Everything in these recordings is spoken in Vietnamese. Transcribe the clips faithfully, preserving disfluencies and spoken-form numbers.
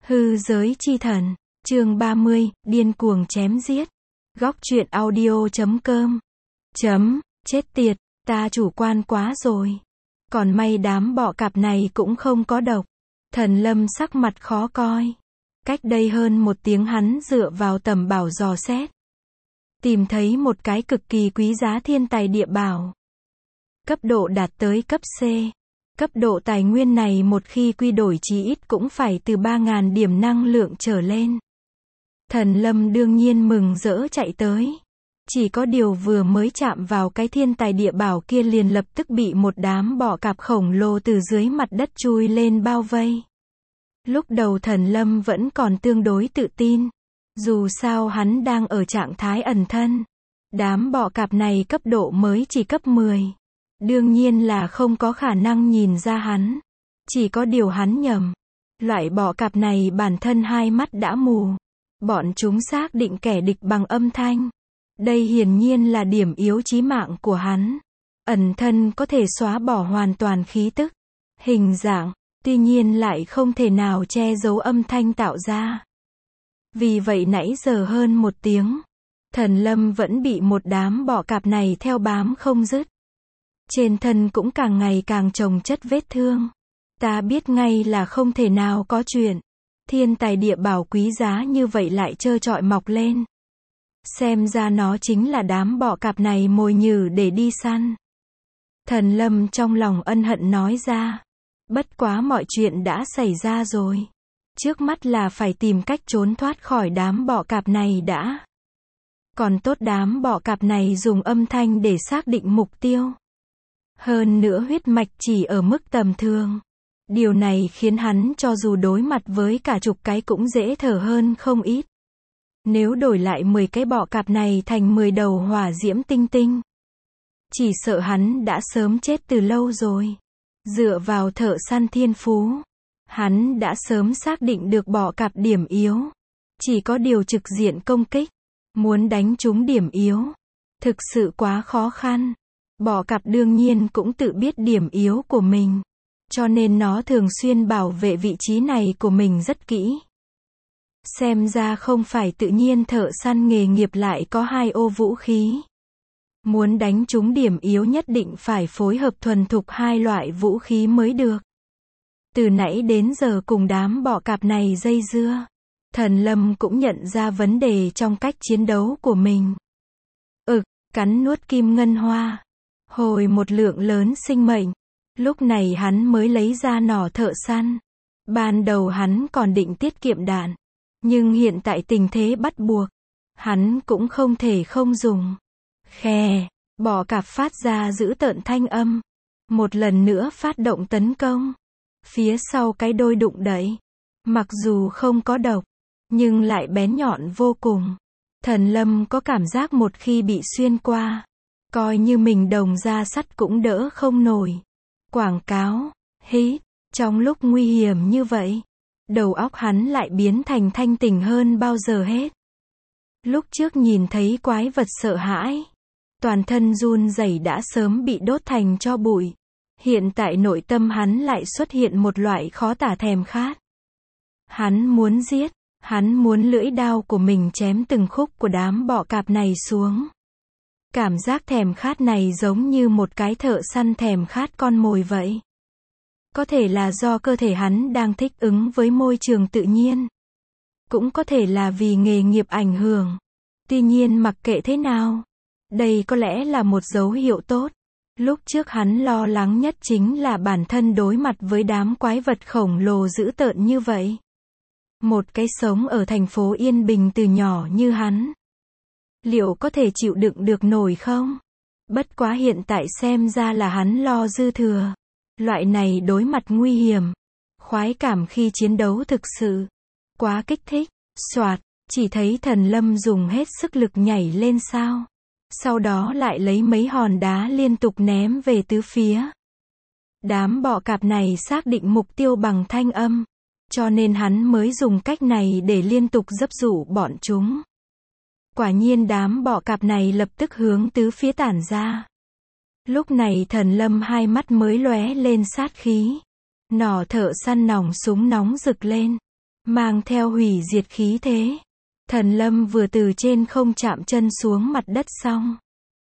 Hư giới chi thần, chương ba mươi, điên cuồng chém giết. Góc truyện audio chấm com. Chấm, chết tiệt, ta chủ quan quá rồi. Còn may đám bọ cạp này cũng không có độc. Thần Lâm sắc mặt khó coi. Cách đây hơn một tiếng hắn dựa vào tầm bảo dò xét. Tìm thấy một cái cực kỳ quý giá thiên tài địa bảo. Cấp độ đạt tới cấp C. Cấp độ tài nguyên này một khi quy đổi chí ít cũng phải từ ba nghìn điểm năng lượng trở lên. Thần Lâm đương nhiên mừng rỡ chạy tới. Chỉ có điều vừa mới chạm vào cái thiên tài địa bảo kia liền lập tức bị một đám bọ cạp khổng lồ từ dưới mặt đất chui lên bao vây. Lúc đầu Thần Lâm vẫn còn tương đối tự tin. Dù sao hắn đang ở trạng thái ẩn thân. Đám bọ cạp này cấp độ mới chỉ cấp mười. Đương nhiên là không có khả năng nhìn ra hắn. Chỉ có điều hắn nhầm. Loại bọ cạp này bản thân hai mắt đã mù. Bọn chúng xác định kẻ địch bằng âm thanh. Đây hiển nhiên là điểm yếu chí mạng của hắn. Ẩn thân có thể xóa bỏ hoàn toàn khí tức, hình dạng, tuy nhiên lại không thể nào che giấu âm thanh tạo ra. Vì vậy nãy giờ hơn một tiếng, Thần Lâm vẫn bị một đám bọ cạp này theo bám không dứt. Trên thân cũng càng ngày càng chồng chất vết thương. Ta biết ngay là không thể nào có chuyện. Thiên tài địa bảo quý giá như vậy lại trơ trọi mọc lên. Xem ra nó chính là đám bọ cạp này mồi nhử để đi săn. Thần Lâm trong lòng ân hận nói ra. Bất quá mọi chuyện đã xảy ra rồi. Trước mắt là phải tìm cách trốn thoát khỏi đám bọ cạp này đã. Còn tốt đám bọ cạp này dùng âm thanh để xác định mục tiêu. Hơn nữa huyết mạch chỉ ở mức tầm thường. Điều này khiến hắn cho dù đối mặt với cả chục cái cũng dễ thở hơn không ít. Nếu đổi lại mười cái bọ cạp này thành mười đầu hỏa diễm tinh tinh. Chỉ sợ hắn đã sớm chết từ lâu rồi. Dựa vào thợ săn thiên phú. Hắn đã sớm xác định được bọ cạp điểm yếu. Chỉ có điều trực diện công kích. Muốn đánh trúng điểm yếu. Thực sự quá khó khăn. Bọ cạp đương nhiên cũng tự biết điểm yếu của mình. Cho nên nó thường xuyên bảo vệ vị trí này của mình rất kỹ. Xem ra không phải tự nhiên thợ săn nghề nghiệp lại có hai ô vũ khí. Muốn đánh trúng điểm yếu nhất định phải phối hợp thuần thục hai loại vũ khí mới được. Từ nãy đến giờ cùng đám bọ cạp này dây dưa. Thần Lâm cũng nhận ra vấn đề trong cách chiến đấu của mình. Ực, cắn nuốt kim ngân hoa. Hồi một lượng lớn sinh mệnh. Lúc này hắn mới lấy ra nỏ thợ săn. Ban đầu hắn còn định tiết kiệm đạn. Nhưng hiện tại tình thế bắt buộc. Hắn cũng không thể không dùng. Khè, bọ cạp phát ra dữ tợn thanh âm. Một lần nữa phát động tấn công. Phía sau cái đôi đụng đẩy. Mặc dù không có độc. Nhưng lại bén nhọn vô cùng. Thần Lâm có cảm giác một khi bị xuyên qua. Coi như mình đồng da sắt cũng đỡ không nổi. Quảng cáo, hít, trong lúc nguy hiểm như vậy. Đầu óc hắn lại biến thành thanh tỉnh hơn bao giờ hết. Lúc trước nhìn thấy quái vật sợ hãi. Toàn thân run rẩy đã sớm bị đốt thành tro bụi. Hiện tại nội tâm hắn lại xuất hiện một loại khó tả thèm khát. Hắn muốn giết, hắn muốn lưỡi đao của mình chém từng khúc của đám bọ cạp này xuống. Cảm giác thèm khát này giống như một cái thợ săn thèm khát con mồi vậy. Có thể là do cơ thể hắn đang thích ứng với môi trường tự nhiên. Cũng có thể là vì nghề nghiệp ảnh hưởng. Tuy nhiên mặc kệ thế nào, đây có lẽ là một dấu hiệu tốt. Lúc trước hắn lo lắng nhất chính là bản thân đối mặt với đám quái vật khổng lồ dữ tợn như vậy. Một cái sống ở thành phố yên bình từ nhỏ như hắn. Liệu có thể chịu đựng được nổi không? Bất quá hiện tại xem ra là hắn lo dư thừa. Loại này đối mặt nguy hiểm. Khoái cảm khi chiến đấu thực sự. Quá kích thích. Soạt, chỉ thấy Thần Lâm dùng hết sức lực nhảy lên sao. Sau đó lại lấy mấy hòn đá liên tục ném về tứ phía. Đám bọ cạp này xác định mục tiêu bằng thanh âm. Cho nên hắn mới dùng cách này để liên tục dấp dụ bọn chúng. Quả nhiên đám bọ cạp này lập tức hướng tứ phía tản ra. Lúc này Thần Lâm hai mắt mới lóe lên sát khí. Nỏ thợ săn nòng súng nóng rực lên. mang theo hủy diệt khí thế. Thần Lâm vừa từ trên không chạm chân xuống mặt đất xong,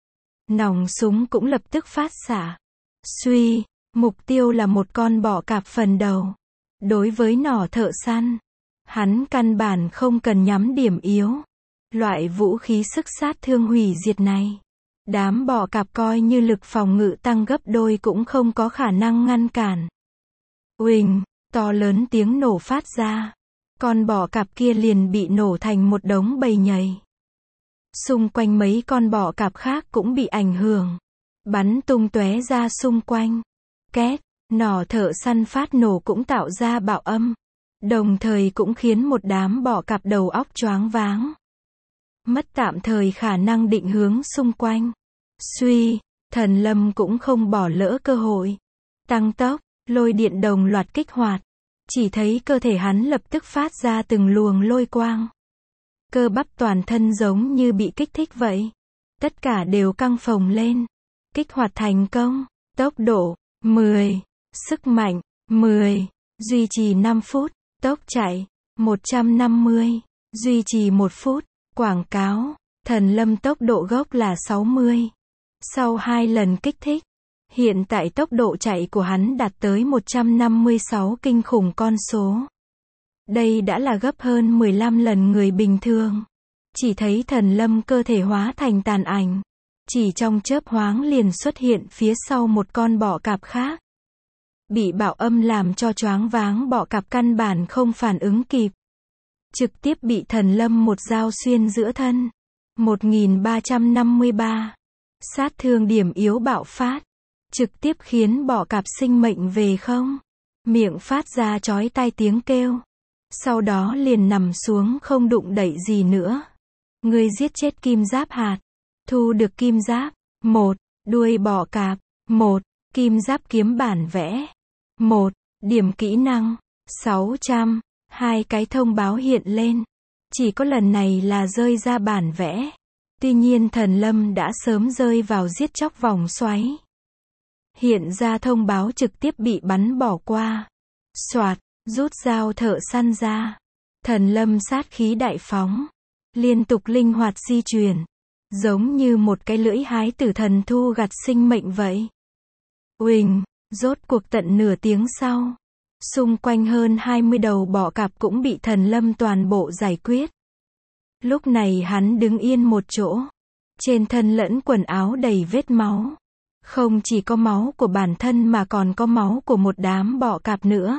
nòng súng cũng lập tức phát xạ. Suy, mục tiêu là một con bọ cạp phần đầu. Đối với nỏ thợ săn, hắn căn bản không cần nhắm điểm yếu. Loại vũ khí sức sát thương hủy diệt này, đám bọ cạp coi như lực phòng ngự tăng gấp đôi cũng không có khả năng ngăn cản. Uỳnh, to lớn tiếng nổ phát ra. Con bọ cạp kia liền bị nổ thành một đống bầy nhầy. Xung quanh mấy con bọ cạp khác cũng bị ảnh hưởng, bắn tung tóe ra xung quanh. Két, nỏ thợ săn phát nổ cũng tạo ra bạo âm, đồng thời cũng khiến một đám bọ cạp đầu óc choáng váng, mất tạm thời khả năng định hướng xung quanh. Suy, Thần Lâm cũng không bỏ lỡ cơ hội, tăng tốc, lôi điện đồng loạt kích hoạt. Chỉ thấy cơ thể hắn lập tức phát ra từng luồng lôi quang. Cơ bắp toàn thân giống như bị kích thích vậy. Tất cả đều căng phồng lên. Kích hoạt thành công. Tốc độ, mười. Sức mạnh, mười. Duy trì năm phút. Tốc chạy, một trăm năm mươi. Duy trì một phút. Quảng cáo, Thần Lâm tốc độ gốc là sáu mươi. Sau hai lần kích thích, hiện tại tốc độ chạy của hắn đạt tới một trăm năm mươi sáu kinh khủng con số. Đây đã là gấp hơn mười lăm lần người bình thường. Chỉ thấy Thần Lâm cơ thể hóa thành tàn ảnh. Chỉ trong chớp nhoáng liền xuất hiện phía sau một con bọ cạp khác. Bị bạo âm làm cho choáng váng, bọ cạp căn bản không phản ứng kịp. Trực tiếp bị Thần Lâm một dao xuyên giữa thân. một nghìn ba trăm năm mươi ba. Sát thương điểm yếu bạo phát. Trực tiếp khiến bọ cạp sinh mệnh về không. Miệng phát ra chói tai tiếng kêu. Sau đó liền nằm xuống không đụng đậy gì nữa. Ngươi giết chết kim giáp hạt. Thu được kim giáp. một. Đuôi bọ cạp. một. Kim giáp kiếm bản vẽ. một. Điểm kỹ năng. sáu trăm. Hai cái thông báo hiện lên. Chỉ có lần này là rơi ra bản vẽ. Tuy nhiên Thần Lâm đã sớm rơi vào giết chóc vòng xoáy. Hiện ra thông báo trực tiếp bị bắn bỏ qua. Soạt, rút dao thợ săn ra. Thần Lâm sát khí đại phóng. Liên tục linh hoạt di chuyển. Giống như một cái lưỡi hái tử thần thu gặt sinh mệnh vậy. Uỳnh, rốt cuộc tận nửa tiếng sau. Xung quanh hơn hai mươi đầu bọ cạp cũng bị Thần Lâm toàn bộ giải quyết. Lúc này hắn đứng yên một chỗ. Trên thân lẫn quần áo đầy vết máu. Không chỉ có máu của bản thân mà còn có máu của một đám bọ cạp nữa.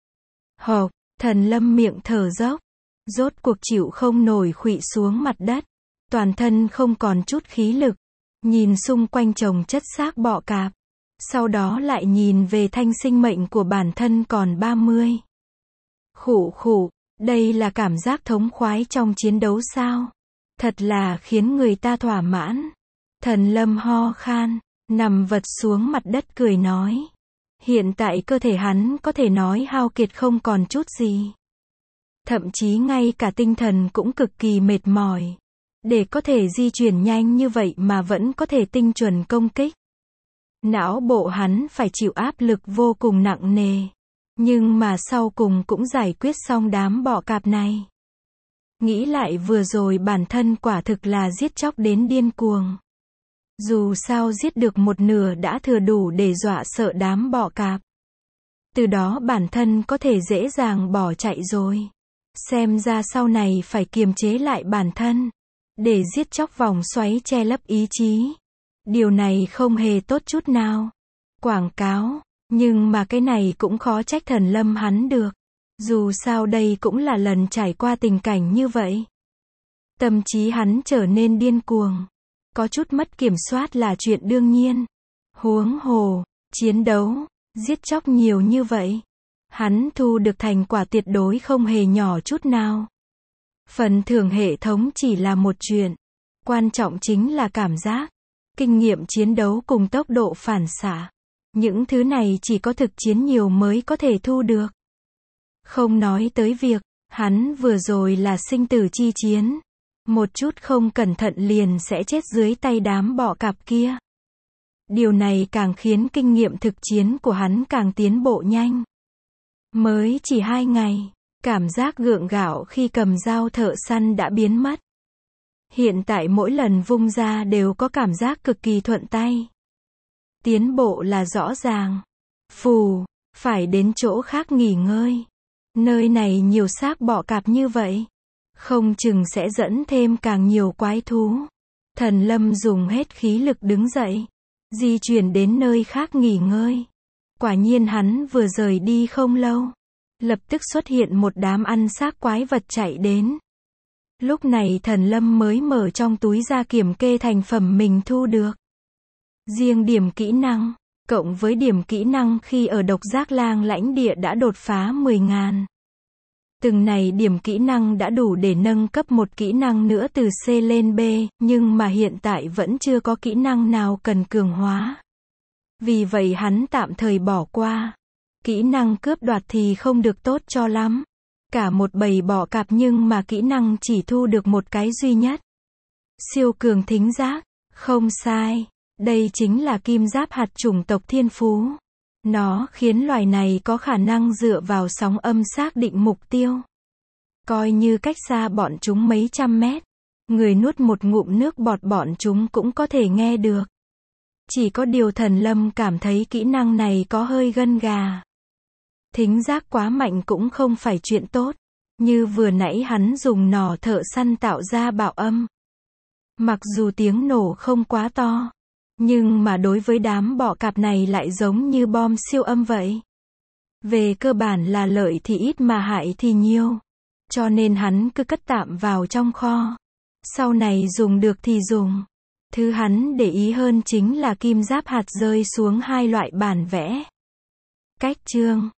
Hộp, Thần Lâm miệng thở dốc. Rốt cuộc chịu không nổi khuỵu xuống mặt đất. Toàn thân không còn chút khí lực. Nhìn xung quanh chồng chất xác bọ cạp. Sau đó lại nhìn về thanh sinh mệnh của bản thân còn ba mươi. Khụ khụ, đây là cảm giác thống khoái trong chiến đấu sao? Thật là khiến người ta thỏa mãn. Thần Lâm ho khan, nằm vật xuống mặt đất cười nói. Hiện tại cơ thể hắn có thể nói hao kiệt không còn chút gì. Thậm chí ngay cả tinh thần cũng cực kỳ mệt mỏi. Để có thể di chuyển nhanh như vậy mà vẫn có thể tinh chuẩn công kích. Não bộ hắn phải chịu áp lực vô cùng nặng nề. Nhưng mà sau cùng cũng giải quyết xong đám bọ cạp này. Nghĩ lại vừa rồi bản thân quả thực là giết chóc đến điên cuồng. Dù sao giết được một nửa đã thừa đủ để dọa sợ đám bọ cạp. Từ đó bản thân có thể dễ dàng bỏ chạy rồi. Xem ra sau này phải kiềm chế lại bản thân. Để giết chóc vòng xoáy che lấp ý chí. Điều này không hề tốt chút nào. Quảng cáo. Nhưng mà cái này cũng khó trách Thần Lâm hắn được. Dù sao đây cũng là lần trải qua tình cảnh như vậy. Tâm trí hắn trở nên điên cuồng. Có chút mất kiểm soát là chuyện đương nhiên. Huống hồ, chiến đấu, giết chóc nhiều như vậy. Hắn thu được thành quả tuyệt đối không hề nhỏ chút nào. Phần thưởng hệ thống chỉ là một chuyện. Quan trọng chính là cảm giác, kinh nghiệm chiến đấu cùng tốc độ phản xạ. Những thứ này chỉ có thực chiến nhiều mới có thể thu được. Không nói tới việc, hắn vừa rồi là sinh tử chi chiến. Một chút không cẩn thận liền sẽ chết dưới tay đám bọ cạp kia. Điều này càng khiến kinh nghiệm thực chiến của hắn càng tiến bộ nhanh. Mới chỉ hai ngày, Cảm giác gượng gạo khi cầm dao thợ săn đã biến mất. Hiện tại mỗi lần vung ra đều có cảm giác cực kỳ thuận tay. Tiến bộ là rõ ràng. Phù, phải đến chỗ khác nghỉ ngơi. Nơi này nhiều xác bọ cạp như vậy. Không chừng sẽ dẫn thêm càng nhiều quái thú. Thần Lâm dùng hết khí lực đứng dậy. Di chuyển đến nơi khác nghỉ ngơi. Quả nhiên hắn vừa rời đi không lâu. Lập tức xuất hiện một đám ăn xác quái vật chạy đến. Lúc này Thần Lâm mới mở trong túi ra kiểm kê thành phẩm mình thu được. Riêng điểm kỹ năng, cộng với điểm kỹ năng khi ở Độc Giác Lang lãnh địa đã đột phá mười nghìn. Từng này điểm kỹ năng đã đủ để nâng cấp một kỹ năng nữa từ C lên B, nhưng mà hiện tại vẫn chưa có kỹ năng nào cần cường hóa. Vì vậy hắn tạm thời bỏ qua. Kỹ năng cướp đoạt thì không được tốt cho lắm. Cả một bầy bọ cạp nhưng mà kỹ năng chỉ thu được một cái duy nhất. Siêu cường thính giác. Không sai. Đây chính là kim giáp hạt chủng tộc thiên phú. Nó khiến loài này có khả năng dựa vào sóng âm xác định mục tiêu. Coi như cách xa bọn chúng mấy trăm mét. Người nuốt một ngụm nước bọt bọn chúng cũng có thể nghe được. Chỉ có điều Thần Lâm cảm thấy kỹ năng này có hơi gân gà. Thính giác quá mạnh cũng không phải chuyện tốt. Như vừa nãy hắn dùng nỏ thợ săn tạo ra bạo âm. Mặc dù tiếng nổ không quá to. Nhưng mà đối với đám bọ cạp này lại giống như bom siêu âm vậy. Về cơ bản là lợi thì ít mà hại thì nhiều. Cho nên hắn cứ cất tạm vào trong kho. Sau này dùng được thì dùng. Thứ hắn để ý hơn chính là kim giáp hạt rơi xuống hai loại bản vẽ. Cách chương